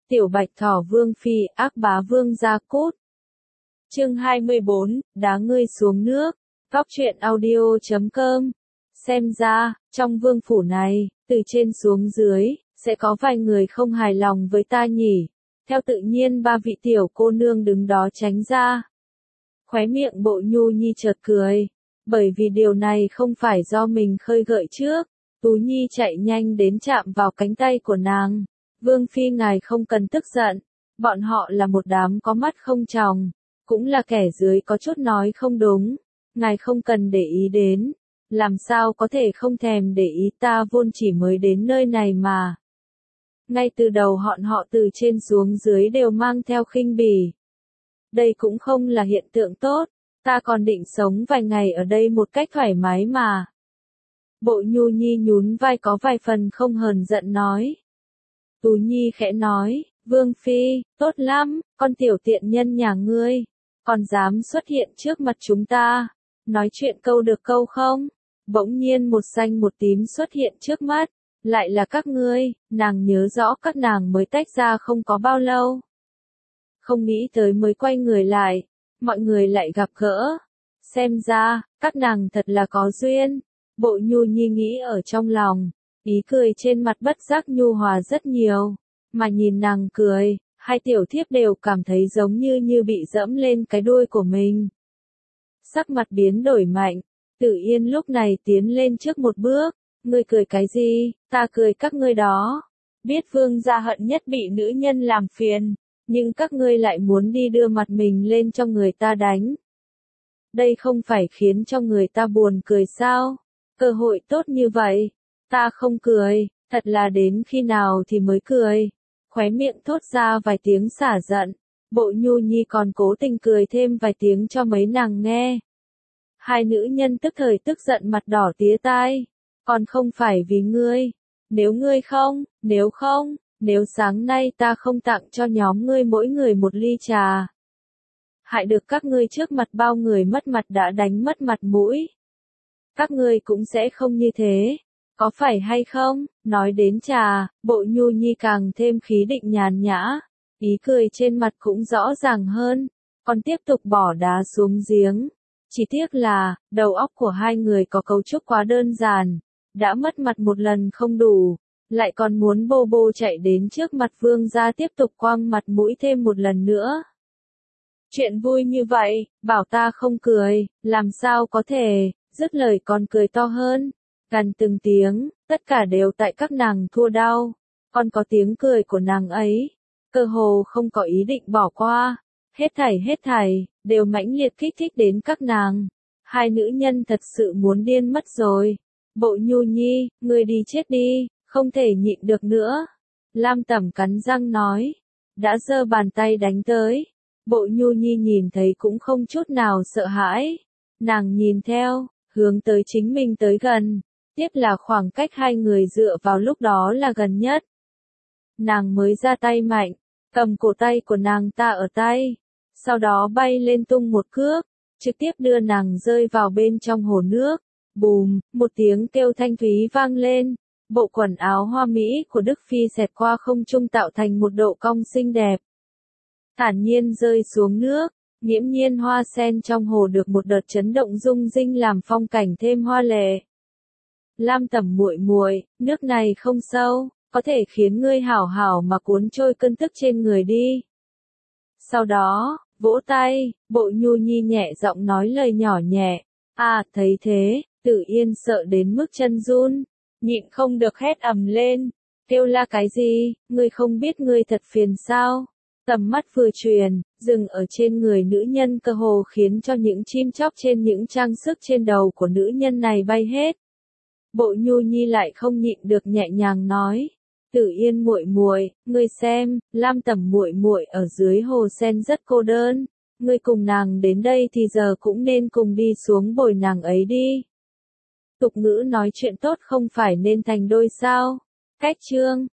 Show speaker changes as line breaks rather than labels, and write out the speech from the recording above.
Tiểu Bạch Thỏ Vương Phi, ác bá Vương Gia Cút. Chương 24, đá ngươi xuống nước. Góc truyện audio.com. Xem ra, trong vương phủ này, từ trên xuống dưới, sẽ có vài người không hài lòng với ta nhỉ. Theo tự nhiên ba vị tiểu cô nương đứng đó tránh ra. Khóe miệng Bộ Nhu Nhi chợt cười. Bởi vì điều này không phải do mình khơi gợi trước. Tú Nhi chạy nhanh đến chạm vào cánh tay của nàng. Vương Phi ngài không cần tức giận. Bọn họ là một đám có mắt không tròng. Cũng là kẻ dưới có chút nói không đúng. Ngài không cần để ý đến. Làm sao có thể không thèm để ý, ta vốn chỉ mới đến nơi này mà. Ngay từ đầu họ từ trên xuống dưới đều mang theo khinh bỉ. Đây cũng không là hiện tượng tốt. Ta còn định sống vài ngày ở đây một cách thoải mái mà. Bộ Nhu Nhi nhún vai có vài phần không hờn giận nói. Tú Nhi khẽ nói, Vương Phi, tốt lắm, con tiểu tiện nhân nhà ngươi, còn dám xuất hiện trước mặt chúng ta, nói chuyện câu được câu không? Bỗng nhiên một xanh một tím xuất hiện trước mắt, lại là các ngươi, nàng nhớ rõ các nàng mới tách ra không có bao lâu. Không nghĩ tới mới quay người lại, mọi người lại gặp gỡ. Xem ra, các nàng thật là có duyên. Bộ Nhu Nhi nghĩ ở trong lòng, ý cười trên mặt bất giác nhu hòa rất nhiều. Mà nhìn nàng cười, hai tiểu thiếp đều cảm thấy giống như bị dẫm lên cái đuôi của mình. Sắc mặt biến đổi mạnh, Tử Yên lúc này tiến lên trước một bước. Ngươi cười cái gì, ta cười các ngươi đó. Biết vương gia hận nhất bị nữ nhân làm phiền, nhưng các ngươi lại muốn đi đưa mặt mình lên cho người ta đánh. Đây không phải khiến cho người ta buồn cười sao? Cơ hội tốt như vậy, ta không cười, thật là đến khi nào thì mới cười. Khóe miệng thốt ra vài tiếng xả giận, Bộ Nhu Nhi còn cố tình cười thêm vài tiếng cho mấy nàng nghe. Hai nữ nhân tức thời tức giận mặt đỏ tía tai, còn không phải vì ngươi, nếu sáng nay ta không tặng cho nhóm ngươi mỗi người một ly trà. Hại được các ngươi trước mặt bao người mất mặt đã đánh mất mặt mũi. Các ngươi cũng sẽ không như thế, có phải hay không? Nói đến trà, Bộ Nhu Nhi càng thêm khí định nhàn nhã, ý cười trên mặt cũng rõ ràng hơn, còn tiếp tục bỏ đá xuống giếng. Chỉ tiếc là, đầu óc của hai người có cấu trúc quá đơn giản, đã mất mặt một lần không đủ, lại còn muốn bô bô chạy đến trước mặt vương gia tiếp tục quăng mặt mũi thêm một lần nữa. Chuyện vui như vậy, bảo ta không cười, làm sao có thể, dứt lời còn cười to hơn, gằn từng tiếng, tất cả đều tại các nàng thua đau, còn có tiếng cười của nàng ấy, cơ hồ không có ý định bỏ qua, hết thảy, đều mãnh liệt kích thích đến các nàng, hai nữ nhân thật sự muốn điên mất rồi. Bộ Nhu Nhi, ngươi đi chết đi, không thể nhịn được nữa. Lam Tẩm cắn răng nói, đã giơ bàn tay đánh tới. Bộ Nhu Nhi nhìn thấy cũng không chút nào sợ hãi. Nàng nhìn theo, hướng tới chính mình tới gần. Tiếp là khoảng cách hai người dựa vào lúc đó là gần nhất. Nàng mới ra tay mạnh, cầm cổ tay của nàng ta ở tay. Sau đó bay lên tung một cước, trực tiếp đưa nàng rơi vào bên trong hồ nước. Bùm, một tiếng kêu thanh thúy vang lên. Bộ quần áo hoa mỹ của Đức Phi xẹt qua không trung tạo thành một độ cong xinh đẹp. Thản nhiên rơi xuống nước, nghiễm nhiên hoa sen trong hồ được một đợt chấn động rung rinh làm phong cảnh thêm hoa lệ. Lam Tẩm muội muội, nước này không sâu, có thể khiến ngươi hảo hảo mà cuốn trôi cơn tức trên người đi. Sau đó, vỗ tay, Bộ Nhu Nhi nhẹ giọng nói lời nhỏ nhẹ. À, thấy thế, Tử Yên sợ đến mức chân run, nhịn không được hét ầm lên, kêu la cái gì, ngươi không biết ngươi thật phiền sao? Tầm mắt vừa truyền, dừng ở trên người nữ nhân cơ hồ khiến cho những chim chóc trên những trang sức trên đầu của nữ nhân này bay hết. Bộ Nhu Nhi lại không nhịn được nhẹ nhàng nói, Tử Yên muội muội, ngươi xem, Lam Tẩm muội muội ở dưới hồ sen rất cô đơn, ngươi cùng nàng đến đây thì giờ cũng nên cùng đi xuống bồi nàng ấy đi. Tục ngữ nói chuyện tốt không phải nên thành đôi sao? Cách chương